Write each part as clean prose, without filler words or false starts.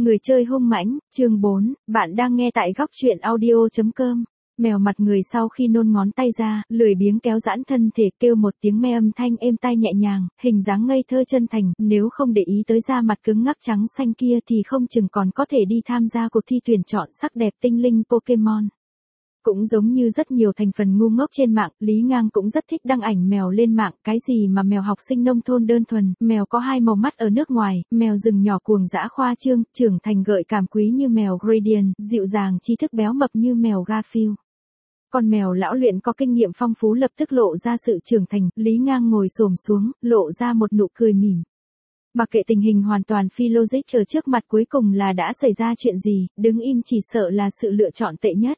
Người chơi hung mãnh, chương 4, bạn đang nghe tại góc truyện audio.com. Mèo mặt người sau khi nôn ngón tay ra, lười biếng kéo giãn thân thể kêu một tiếng me âm thanh êm tai nhẹ nhàng, hình dáng ngây thơ chân thành, nếu không để ý tới da mặt cứng ngắc trắng xanh kia thì không chừng còn có thể đi tham gia cuộc thi tuyển chọn sắc đẹp tinh linh Pokemon. Cũng giống như rất nhiều thành phần ngu ngốc trên mạng, Lý Ngang cũng rất thích đăng ảnh mèo lên mạng, cái gì mà mèo học sinh nông thôn đơn thuần, mèo có hai màu mắt ở nước ngoài, mèo rừng nhỏ cuồng dã khoa trương, trưởng thành gợi cảm quý như mèo Gradient, dịu dàng tri thức béo mập như mèo Garfield. Con mèo lão luyện có kinh nghiệm phong phú lập tức lộ ra sự trưởng thành, Lý Ngang ngồi xổm xuống, lộ ra một nụ cười mỉm. Mặc kệ tình hình hoàn toàn phi logic ở trước mặt cuối cùng là đã xảy ra chuyện gì, đứng im chỉ sợ là sự lựa chọn tệ nhất.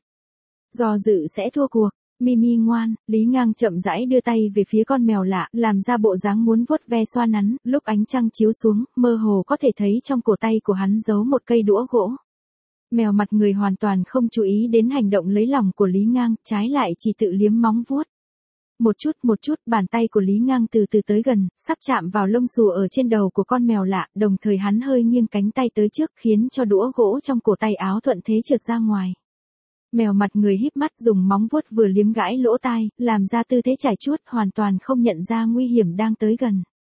Do dự sẽ thua cuộc. Mimi ngoan, Lý Ngang chậm rãi đưa tay về phía con mèo lạ, làm ra bộ dáng muốn vuốt ve xoa nắn, lúc ánh trăng chiếu xuống, mơ hồ có thể thấy trong cổ tay của hắn giấu một cây đũa gỗ. Mèo mặt người hoàn toàn không chú ý đến hành động lấy lòng của Lý Ngang, trái lại chỉ tự liếm móng vuốt. Một chút, bàn tay của Lý Ngang từ từ tới gần, sắp chạm vào lông xù ở trên đầu của con mèo lạ, đồng thời hắn hơi nghiêng cánh tay tới trước khiến cho đũa gỗ trong cổ tay áo thuận thế trượt ra ngoài. Mèo mặt người híp mắt dùng móng vuốt vừa liếm gãi lỗ tai, làm ra tư thế chải chuốt hoàn toàn không nhận ra nguy hiểm đang tới gần.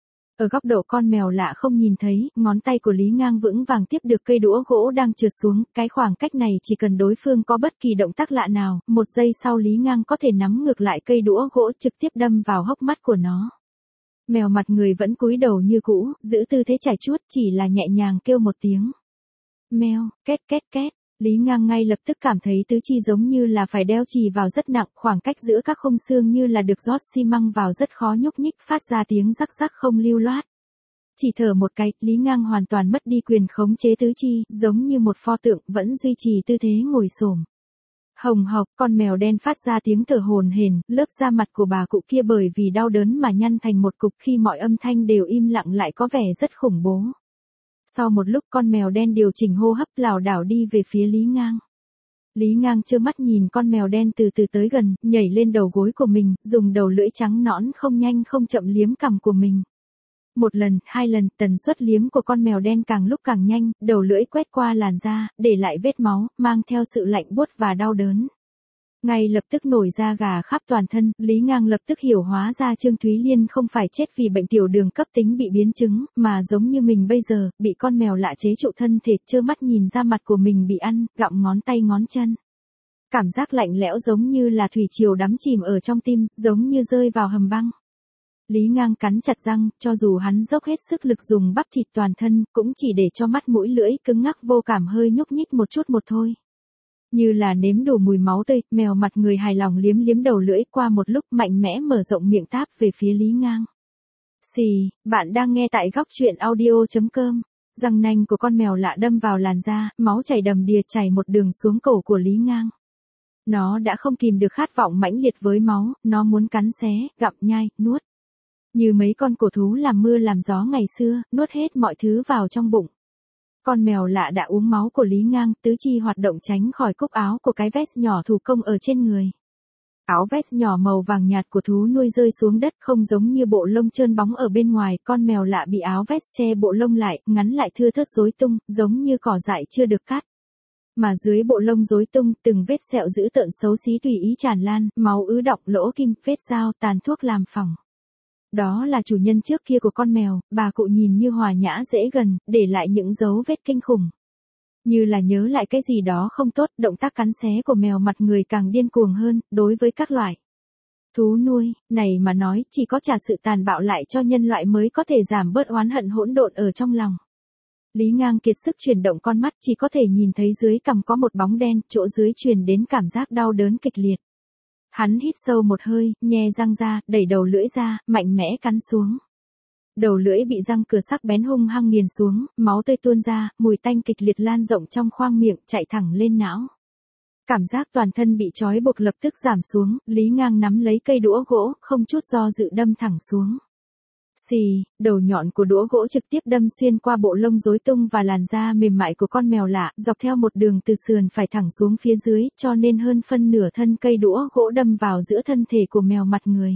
Ở góc độ con mèo lạ không nhìn thấy, ngón tay của Lý Ngang vững vàng tiếp được cây đũa gỗ đang trượt xuống, cái khoảng cách này chỉ cần đối phương có bất kỳ động tác lạ nào, một giây sau Lý Ngang có thể nắm ngược lại cây đũa gỗ trực tiếp đâm vào hốc mắt của nó. Mèo mặt người vẫn cúi đầu như cũ, giữ tư thế chải chuốt chỉ là nhẹ nhàng kêu một tiếng. Meo, két két két. Lý Ngang ngay lập tức cảm thấy tứ chi giống như là phải đeo chì vào rất nặng, khoảng cách giữa các khung xương như là được rót xi măng vào rất khó nhúc nhích, phát ra tiếng rắc rắc không lưu loát. Chỉ thở một cái, Lý Ngang hoàn toàn mất đi quyền khống chế tứ chi, giống như một pho tượng vẫn duy trì tư thế ngồi xổm. Hồng hộc, con mèo đen phát ra tiếng thở hổn hển, lớp da mặt của bà cụ kia bởi vì đau đớn mà nhăn thành một cục, khi mọi âm thanh đều im lặng lại có vẻ rất khủng bố. Sau một lúc con mèo đen điều chỉnh hô hấp lảo đảo đi về phía Lý Ngang. Lý Ngang trơ mắt nhìn con mèo đen từ từ tới gần, nhảy lên đầu gối của mình, dùng đầu lưỡi trắng nõn không nhanh không chậm liếm cằm của mình. Một lần, hai lần, tần suất liếm của con mèo đen càng lúc càng nhanh, đầu lưỡi quét qua làn da, để lại vết máu, mang theo sự lạnh buốt và đau đớn. Ngay lập tức nổi da gà khắp toàn thân, Lý Ngang lập tức hiểu hóa ra Trương Thúy Liên không phải chết vì bệnh tiểu đường cấp tính bị biến chứng, mà giống như mình bây giờ, bị con mèo lạ chế trụ thân thể, trơ mắt nhìn da mặt của mình bị ăn, gặm ngón tay ngón chân. Cảm giác lạnh lẽo giống như là thủy triều đắm chìm ở trong tim, giống như rơi vào hầm băng. Lý Ngang cắn chặt răng, cho dù hắn dốc hết sức lực dùng bắp thịt toàn thân, cũng chỉ để cho mắt mũi lưỡi cứng ngắc vô cảm hơi nhúc nhích một chút một thôi. Như là nếm đủ mùi máu tươi, mèo mặt người hài lòng liếm liếm đầu lưỡi, qua một lúc mạnh mẽ mở rộng miệng táp về phía Lý Ngang. Xì, bạn đang nghe tại góc truyện audio.com. Răng nanh của con mèo lạ đâm vào làn da, máu chảy đầm đìa chảy một đường xuống cổ của Lý Ngang. Nó đã không kìm được khát vọng mãnh liệt với máu, nó muốn cắn xé, gặm nhai, nuốt. Như mấy con cổ thú làm mưa làm gió ngày xưa, nuốt hết mọi thứ vào trong bụng. Con mèo lạ đã uống máu của Lý Ngang, tứ chi hoạt động tránh khỏi cúc áo của cái vest nhỏ thủ công ở trên người. Áo vest nhỏ màu vàng nhạt của thú nuôi rơi xuống đất không giống như bộ lông trơn bóng ở bên ngoài, con mèo lạ bị áo vest che bộ lông lại, ngắn lại thưa thớt rối tung, giống như cỏ dại chưa được cắt. Mà dưới bộ lông rối tung, từng vết sẹo dữ tợn xấu xí tùy ý tràn lan, máu ứ đọng, lỗ kim, vết dao, tàn thuốc làm phỏng. Đó là chủ nhân trước kia của con mèo, bà cụ nhìn như hòa nhã dễ gần, để lại những dấu vết kinh khủng. Như là nhớ lại cái gì đó không tốt, động tác cắn xé của mèo mặt người càng điên cuồng hơn, đối với các loại thú nuôi, này mà nói, chỉ có trả sự tàn bạo lại cho nhân loại mới có thể giảm bớt oán hận hỗn độn ở trong lòng. Lý Ngang kiệt sức chuyển động con mắt, chỉ có thể nhìn thấy dưới cằm có một bóng đen, chỗ dưới truyền đến cảm giác đau đớn kịch liệt. Hắn hít sâu một hơi, nhe răng ra, đẩy đầu lưỡi ra, mạnh mẽ cắn xuống. Đầu lưỡi bị răng cưa sắc bén hung hăng nghiền xuống, máu tươi tuôn ra, mùi tanh kịch liệt lan rộng trong khoang miệng, chạy thẳng lên não. Cảm giác toàn thân bị trói buộc lập tức giảm xuống, Lý Ngang nắm lấy cây đũa gỗ, không chút do dự đâm thẳng xuống. Xì, đầu nhọn của đũa gỗ trực tiếp đâm xuyên qua bộ lông rối tung và làn da mềm mại của con mèo lạ, dọc theo một đường từ sườn phải thẳng xuống phía dưới, cho nên hơn phân nửa thân cây đũa gỗ đâm vào giữa thân thể của mèo mặt người.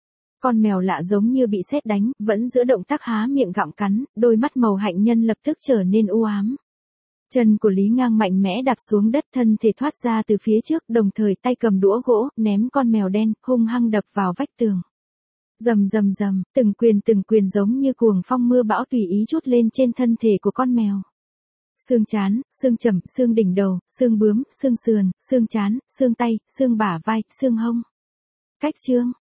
Con mèo lạ giống như bị sét đánh, vẫn giữa động tác há miệng gặm cắn, đôi mắt màu hạnh nhân lập tức trở nên u ám. Chân của Lý Ngang mạnh mẽ đạp xuống đất, thân thể thoát ra từ phía trước, đồng thời tay cầm đũa gỗ, ném con mèo đen, hung hăng đập vào vách tường. Rầm rầm rầm, từng quyền giống như cuồng phong mưa bão tùy ý trút lên trên thân thể của con mèo. Xương trán, xương chẩm, xương đỉnh đầu, xương bướm, xương sườn, xương trán, xương tay, xương bả vai, xương hông. Cách chương